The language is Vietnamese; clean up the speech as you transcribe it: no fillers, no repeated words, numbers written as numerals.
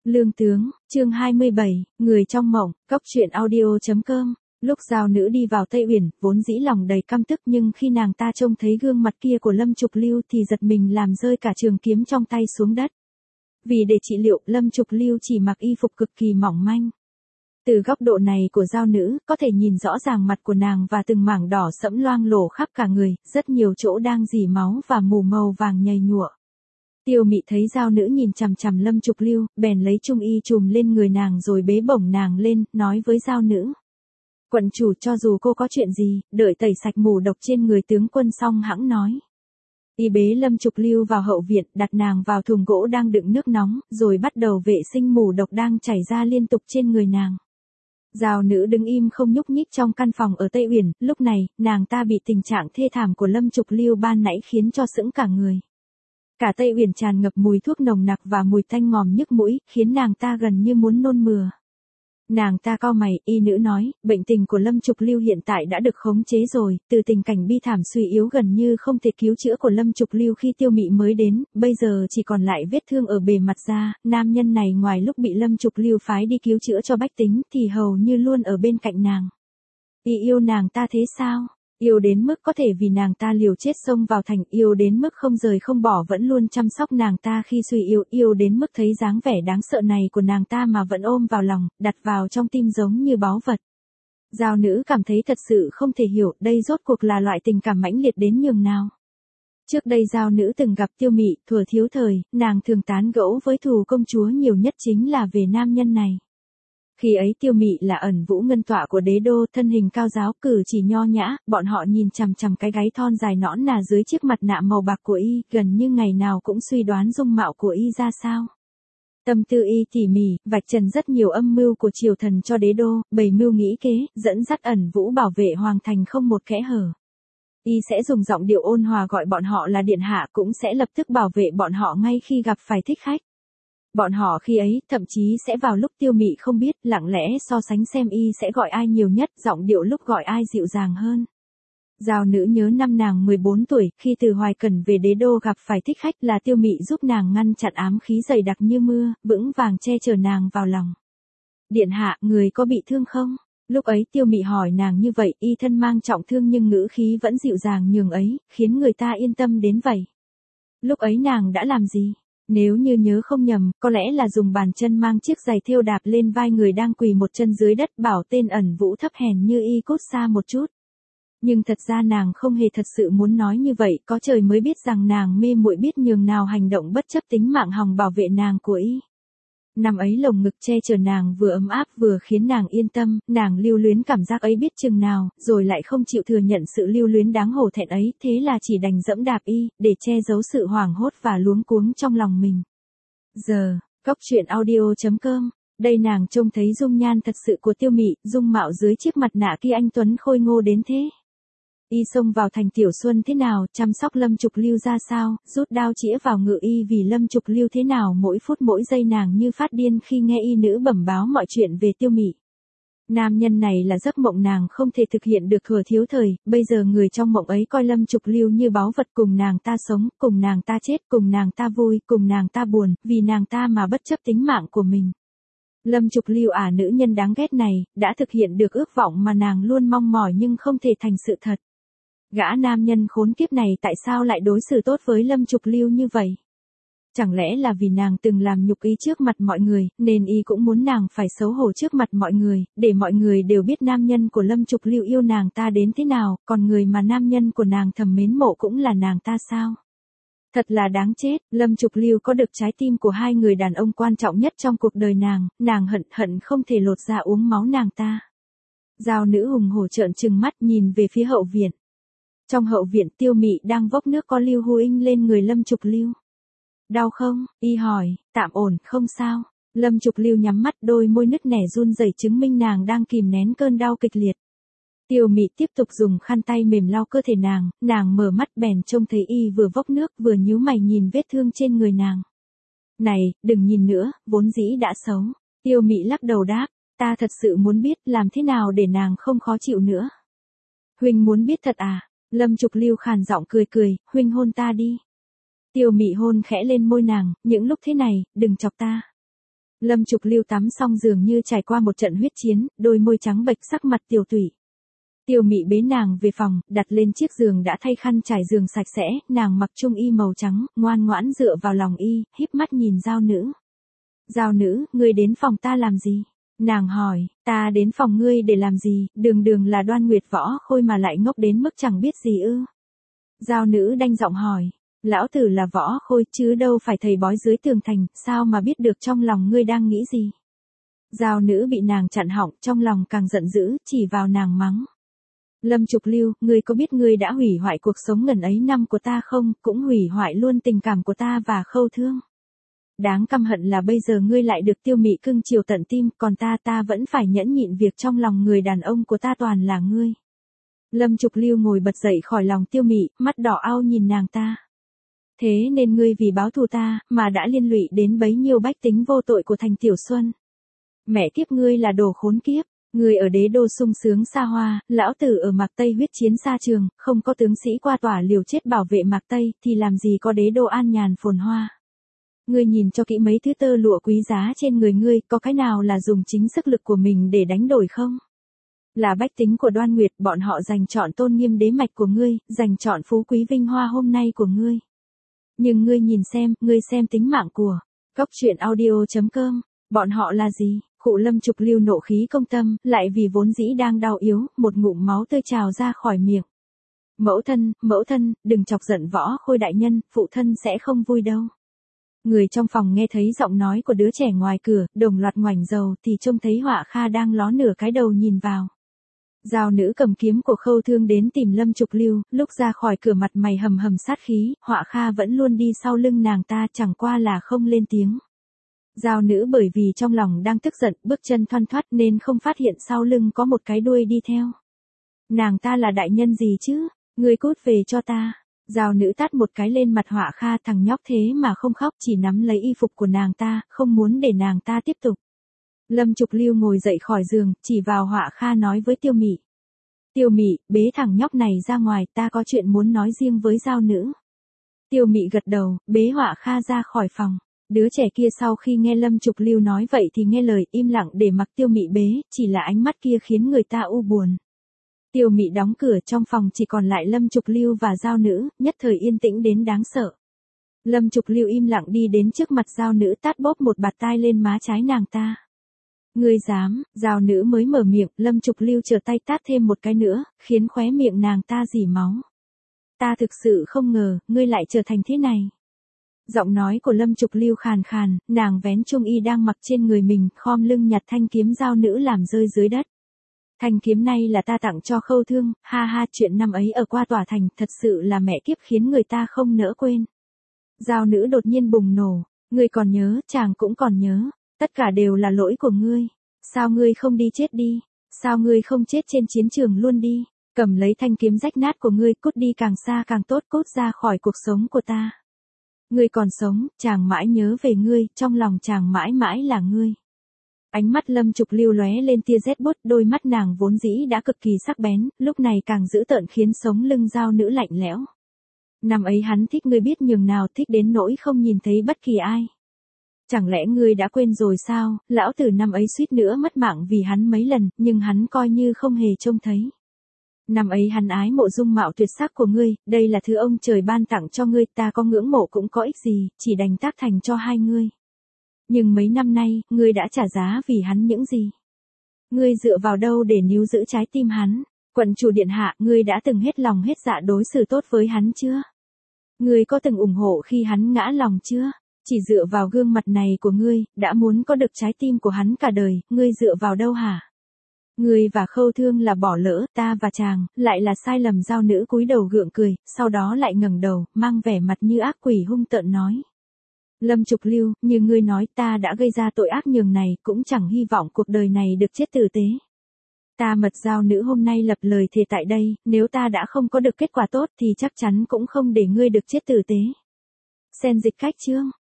Lương tướng, chương 27, người trong mộng, cốc truyện audio.com. Lúc Giao Nữ đi vào Tây Uyển, vốn dĩ lòng đầy căm tức nhưng khi nàng ta trông thấy gương mặt kia của Lâm Trục Lưu thì giật mình làm rơi cả trường kiếm trong tay xuống đất. Vì để trị liệu, Lâm Trục Lưu chỉ mặc y phục cực kỳ mỏng manh. Từ góc độ này của Giao Nữ, có thể nhìn rõ ràng mặt của nàng và từng mảng đỏ sẫm loang lổ khắp cả người, rất nhiều chỗ đang rỉ máu và mù màu vàng nhầy nhụa. Tiêu Mị thấy Giao Nữ nhìn chằm chằm Lâm Trục Lưu, bèn lấy trung y trùm lên người nàng rồi bế bổng nàng lên, nói với Giao Nữ. Quận chủ, cho dù cô có chuyện gì, đợi tẩy sạch mù độc trên người tướng quân xong hẵng nói. Y bế Lâm Trục Lưu vào hậu viện, đặt nàng vào thùng gỗ đang đựng nước nóng, rồi bắt đầu vệ sinh mù độc đang chảy ra liên tục trên người nàng. Giao Nữ đứng im không nhúc nhích trong căn phòng ở Tây Uyển, lúc này, nàng ta bị tình trạng thê thảm của Lâm Trục Lưu ban nãy khiến cho sững cả người. Cả Tây Uyển tràn ngập mùi thuốc nồng nặc và mùi tanh ngòm nhức mũi, khiến nàng ta gần như muốn nôn mửa. Nàng ta cau mày, y nữ nói, bệnh tình của Lâm Trục Lưu hiện tại đã được khống chế rồi, từ tình cảnh bi thảm suy yếu gần như không thể cứu chữa của Lâm Trục Lưu khi Tiêu Mị mới đến, bây giờ chỉ còn lại vết thương ở bề mặt da, nam nhân này ngoài lúc bị Lâm Trục Lưu phái đi cứu chữa cho bách tính thì hầu như luôn ở bên cạnh nàng. Y yêu nàng ta thế sao? Yêu đến mức có thể vì nàng ta liều chết xông vào thành, yêu đến mức không rời không bỏ vẫn luôn chăm sóc nàng ta khi suy yếu, yêu đến mức thấy dáng vẻ đáng sợ này của nàng ta mà vẫn ôm vào lòng, đặt vào trong tim giống như báu vật. Giao Nữ cảm thấy thật sự không thể hiểu đây rốt cuộc là loại tình cảm mãnh liệt đến nhường nào. Trước đây Giao Nữ từng gặp Tiêu Mị, thuở thiếu thời, nàng thường tán gẫu với Thù công chúa nhiều nhất chính là về nam nhân này. Khi ấy Tiêu Mị là ẩn vũ ngân tọa của đế đô, thân hình cao giáo, cử chỉ nho nhã, bọn họ nhìn chằm chằm cái gáy thon dài nõn nà dưới chiếc mặt nạ màu bạc của y, gần như ngày nào cũng suy đoán dung mạo của y ra sao. Tâm tư y tỉ mỉ, vạch trần rất nhiều âm mưu của triều thần cho đế đô, bày mưu nghĩ kế, dẫn dắt ẩn vũ bảo vệ hoàng thành không một kẽ hở. Y sẽ dùng giọng điệu ôn hòa gọi bọn họ là điện hạ, cũng sẽ lập tức bảo vệ bọn họ ngay khi gặp phải thích khách. Bọn họ khi ấy, thậm chí sẽ vào lúc Tiêu Mị không biết, lặng lẽ so sánh xem y sẽ gọi ai nhiều nhất, giọng điệu lúc gọi ai dịu dàng hơn. Giao Nữ nhớ năm nàng 14 tuổi, khi từ Hoài Cẩn về đế đô gặp phải thích khách là Tiêu Mị giúp nàng ngăn chặn ám khí dày đặc như mưa, vững vàng che chở nàng vào lòng. Điện hạ, người có bị thương không? Lúc ấy Tiêu Mị hỏi nàng như vậy, y thân mang trọng thương nhưng ngữ khí vẫn dịu dàng nhường ấy, khiến người ta yên tâm đến vậy. Lúc ấy nàng đã làm gì? Nếu như nhớ không nhầm, có lẽ là dùng bàn chân mang chiếc giày thêu đạp lên vai người đang quỳ một chân dưới đất, bảo tên ẩn vũ thấp hèn như y cút xa một chút. Nhưng thật ra nàng không hề thật sự muốn nói như vậy, có trời mới biết rằng nàng mê muội biết nhường nào hành động bất chấp tính mạng hòng bảo vệ nàng của y. Năm ấy lồng ngực che chở nàng vừa ấm áp vừa khiến nàng yên tâm, nàng lưu luyến cảm giác ấy biết chừng nào, rồi lại không chịu thừa nhận sự lưu luyến đáng hổ thẹn ấy, thế là chỉ đành dẫm đạp y, để che giấu sự hoảng hốt và luống cuống trong lòng mình. Giờ, cốc truyện audio.com, đây nàng trông thấy dung nhan thật sự của Tiêu Mị, dung mạo dưới chiếc mặt nạ kia anh tuấn khôi ngô đến thế. Y xông vào thành Tiểu Xuân thế nào, chăm sóc Lâm Trục Lưu ra sao, rút đao chĩa vào ngự y vì Lâm Trục Lưu thế nào, mỗi phút mỗi giây nàng như phát điên khi nghe y nữ bẩm báo mọi chuyện về Tiêu Mị. Nam nhân này là giấc mộng nàng không thể thực hiện được thuở thiếu thời, bây giờ người trong mộng ấy coi Lâm Trục Lưu như báu vật, cùng nàng ta sống, cùng nàng ta chết, cùng nàng ta vui, cùng nàng ta buồn, vì nàng ta mà bất chấp tính mạng của mình. Lâm Trục Lưu nữ nhân đáng ghét này, đã thực hiện được ước vọng mà nàng luôn mong mỏi nhưng không thể thành sự thật. Gã nam nhân khốn kiếp này tại sao lại đối xử tốt với Lâm Trục Lưu như vậy? Chẳng lẽ là vì nàng từng làm nhục y trước mặt mọi người, nên y cũng muốn nàng phải xấu hổ trước mặt mọi người, để mọi người đều biết nam nhân của Lâm Trục Lưu yêu nàng ta đến thế nào, còn người mà nam nhân của nàng thầm mến mộ cũng là nàng ta sao? Thật là đáng chết, Lâm Trục Lưu có được trái tim của hai người đàn ông quan trọng nhất trong cuộc đời nàng hận không thể lột ra uống máu nàng ta. Giao Nữ hùng hổ trợn trừng mắt nhìn về phía hậu viện. Trong hậu viện Tiêu Mị đang vốc nước có lưu huỳnh lên người Lâm Trục Lưu. Đau không? Y hỏi, tạm ổn, không sao. Lâm Trục Lưu nhắm mắt, đôi môi nứt nẻ run rẩy chứng minh nàng đang kìm nén cơn đau kịch liệt. Tiêu Mị tiếp tục dùng khăn tay mềm lau cơ thể nàng mở mắt bèn trông thấy y vừa vốc nước vừa nhíu mày nhìn vết thương trên người nàng. Này, đừng nhìn nữa, vốn dĩ đã xấu. Tiêu Mị lắc đầu đáp, ta thật sự muốn biết làm thế nào để nàng không khó chịu nữa. Huynh muốn biết thật à? Lâm Trục Lưu khàn giọng cười, huynh hôn ta đi. Tiêu Mị hôn khẽ lên môi nàng, những lúc thế này, đừng chọc ta. Lâm Trục Lưu tắm xong dường như trải qua một trận huyết chiến, đôi môi trắng bệch sắc mặt tiều tụy. Tiêu Mị bế nàng về phòng, đặt lên chiếc giường đã thay khăn trải giường sạch sẽ, nàng mặc trung y màu trắng, ngoan ngoãn dựa vào lòng y, híp mắt nhìn Giao Nữ. Giao Nữ, ngươi đến phòng ta làm gì? Nàng hỏi, ta đến phòng ngươi để làm gì, đường đường là Đoan Nguyệt Võ Khôi mà lại ngốc đến mức chẳng biết gì ư? Giao Nữ đanh giọng hỏi, lão tử là Võ Khôi chứ đâu phải thầy bói dưới tường thành, sao mà biết được trong lòng ngươi đang nghĩ gì? Giao Nữ bị nàng chặn họng, trong lòng càng giận dữ, chỉ vào nàng mắng. Lâm Trục Lưu, ngươi có biết ngươi đã hủy hoại cuộc sống ngần ấy năm của ta không, cũng hủy hoại luôn tình cảm của ta và Khâu Thương. Đáng căm hận là bây giờ ngươi lại được Tiêu Mị cưng chiều tận tim, còn ta vẫn phải nhẫn nhịn việc trong lòng người đàn ông của ta toàn là ngươi. Lâm Trục Lưu ngồi bật dậy khỏi lòng Tiêu Mị, mắt đỏ ao nhìn nàng ta. Thế nên ngươi vì báo thù ta, mà đã liên lụy đến bấy nhiêu bách tính vô tội của thành Tiểu Xuân. Mẹ kiếp ngươi là đồ khốn kiếp. Người ở đế đô sung sướng xa hoa, lão tử ở Mạc Tây huyết chiến xa trường, không có tướng sĩ qua tỏa liều chết bảo vệ Mạc Tây, thì làm gì có đế đô an nhàn phồn hoa. Ngươi nhìn cho kỹ mấy thứ tơ lụa quý giá trên người ngươi, có cái nào là dùng chính sức lực của mình để đánh đổi không? Là bách tính của Đoan Nguyệt, bọn họ giành chọn tôn nghiêm đế mạch của ngươi, giành chọn phú quý vinh hoa hôm nay của ngươi. Nhưng ngươi nhìn xem, ngươi xem tính mạng của Cốc.audio.com, bọn họ là gì? Khụ Lâm Trục Lưu nộ khí công tâm, lại vì vốn dĩ đang đau yếu, một ngụm máu tươi trào ra khỏi miệng. Mẫu thân, đừng chọc giận Võ Khôi đại nhân, phụ thân sẽ không vui đâu. Người trong phòng nghe thấy giọng nói của đứa trẻ ngoài cửa, đồng loạt ngoảnh dầu thì trông thấy Họa Kha đang ló nửa cái đầu nhìn vào. Giao Nữ cầm kiếm của Khâu Thương đến tìm Lâm Trục Lưu, lúc ra khỏi cửa mặt mày hầm hầm sát khí, Họa Kha vẫn luôn đi sau lưng nàng ta, chẳng qua là không lên tiếng. Giao Nữ bởi vì trong lòng đang tức giận, bước chân thoăn thoắt nên không phát hiện sau lưng có một cái đuôi đi theo. Nàng ta là đại nhân gì chứ? Ngươi cút về cho ta. Giao Nữ tát một cái lên mặt Họa Kha, thằng nhóc thế mà không khóc, chỉ nắm lấy y phục của nàng ta, không muốn để nàng ta tiếp tục. Lâm Trục Lưu ngồi dậy khỏi giường, chỉ vào Họa Kha nói với Tiêu Mị. Tiêu Mị, bế thằng nhóc này ra ngoài, ta có chuyện muốn nói riêng với Giao Nữ. Tiêu Mị gật đầu, bế Họa Kha ra khỏi phòng. Đứa trẻ kia sau khi nghe Lâm Trục Lưu nói vậy thì nghe lời, im lặng để mặc Tiêu Mị bế, chỉ là ánh mắt kia khiến người ta u buồn. Tiêu Mị đóng cửa, trong phòng chỉ còn lại Lâm Trục Lưu và Giao Nữ, nhất thời yên tĩnh đến đáng sợ. Lâm Trục Lưu im lặng đi đến trước mặt Giao Nữ, tát bóp một bạt tai lên má trái nàng ta. Ngươi dám? Giao Nữ mới mở miệng, Lâm Trục Lưu trở tay tát thêm một cái nữa, khiến khóe miệng nàng ta rỉ máu. Ta thực sự không ngờ, ngươi lại trở thành thế này. Giọng nói của Lâm Trục Lưu khàn khàn, nàng vén trung y đang mặc trên người mình, khom lưng nhặt thanh kiếm Giao Nữ làm rơi dưới đất. Thanh kiếm này là ta tặng cho Khâu Thương, ha ha, chuyện năm ấy ở qua tòa thành, thật sự là mẹ kiếp khiến người ta không nỡ quên. Giao Nữ đột nhiên bùng nổ, ngươi còn nhớ, chàng cũng còn nhớ, tất cả đều là lỗi của ngươi. Sao ngươi không đi chết đi? Sao ngươi không chết trên chiến trường luôn đi? Cầm lấy thanh kiếm rách nát của ngươi, cút đi càng xa càng tốt, cút ra khỏi cuộc sống của ta. Ngươi còn sống, chàng mãi nhớ về ngươi, trong lòng chàng mãi mãi là ngươi. Ánh mắt Lâm Trục Lưu lóe lên tia rét buốt, đôi mắt nàng vốn dĩ đã cực kỳ sắc bén, lúc này càng dữ tợn khiến sống lưng Giao Nữ lạnh lẽo. Năm ấy hắn thích ngươi biết nhường nào, thích đến nỗi không nhìn thấy bất kỳ ai. Chẳng lẽ ngươi đã quên rồi sao? Lão tử năm ấy suýt nữa mất mạng vì hắn mấy lần, nhưng hắn coi như không hề trông thấy. Năm ấy hắn ái mộ dung mạo tuyệt sắc của ngươi, đây là thứ ông trời ban tặng cho ngươi, ta có ngưỡng mộ cũng có ích gì, chỉ đành tác thành cho hai ngươi. Nhưng mấy năm nay, ngươi đã trả giá vì hắn những gì? Ngươi dựa vào đâu để níu giữ trái tim hắn? Quận chủ điện hạ, ngươi đã từng hết lòng hết dạ đối xử tốt với hắn chưa? Ngươi có từng ủng hộ khi hắn ngã lòng chưa? Chỉ dựa vào gương mặt này của ngươi, đã muốn có được trái tim của hắn cả đời, ngươi dựa vào đâu hả? Ngươi và Khâu Thương là bỏ lỡ, ta và chàng, lại là sai lầm. Giao Nữ cúi đầu gượng cười, sau đó lại ngẩng đầu, mang vẻ mặt như ác quỷ hung tợn nói. Lâm Trục Lưu, như ngươi nói, ta đã gây ra tội ác nhường này, cũng chẳng hy vọng cuộc đời này được chết tử tế. Ta Mật Giao Nữ hôm nay lập lời thề tại đây, nếu ta đã không có được kết quả tốt thì chắc chắn cũng không để ngươi được chết tử tế. Sen dịch khách chương.